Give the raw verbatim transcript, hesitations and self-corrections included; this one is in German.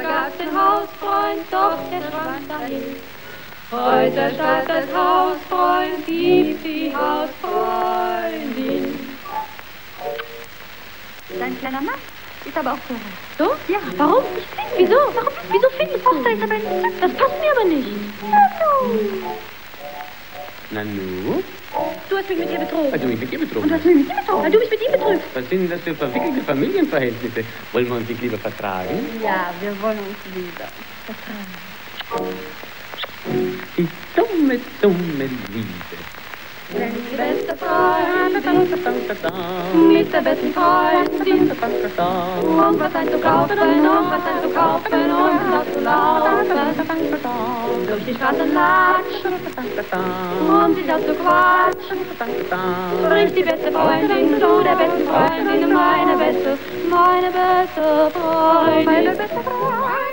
gab's den Hausfreund, doch der schwand dahin. Heute statt des Hausfreunds gibt die Hausfreundin. Dein kleiner Mann ist aber auch so. So? Ja. Warum? Ich finde. Wieso? Warum? Wieso findest du? Da ist aber ein Glück. Das passt mir aber nicht. Nanu? Du hast mich mit ihr betrogen. Weil du mich mit ihr betrogen Und hast. hast du mich mit ihm betrogen? Weil du mich mit ihm betrügst. Was sind das für verwickelte Familienverhältnisse? Wollen wir uns nicht lieber vertragen? Ja, wir wollen uns wieder vertragen. Die dumme, dumme Liebe. Wenn die beste Freundin mit der besten Freundin und was einzukaufen und was einzukaufen und hinauszulaufen, durch die Straßen latschen, um sich auszuquatschen, spricht die beste Freundin zu der besten Freundin, meine beste, meine beste Freundin.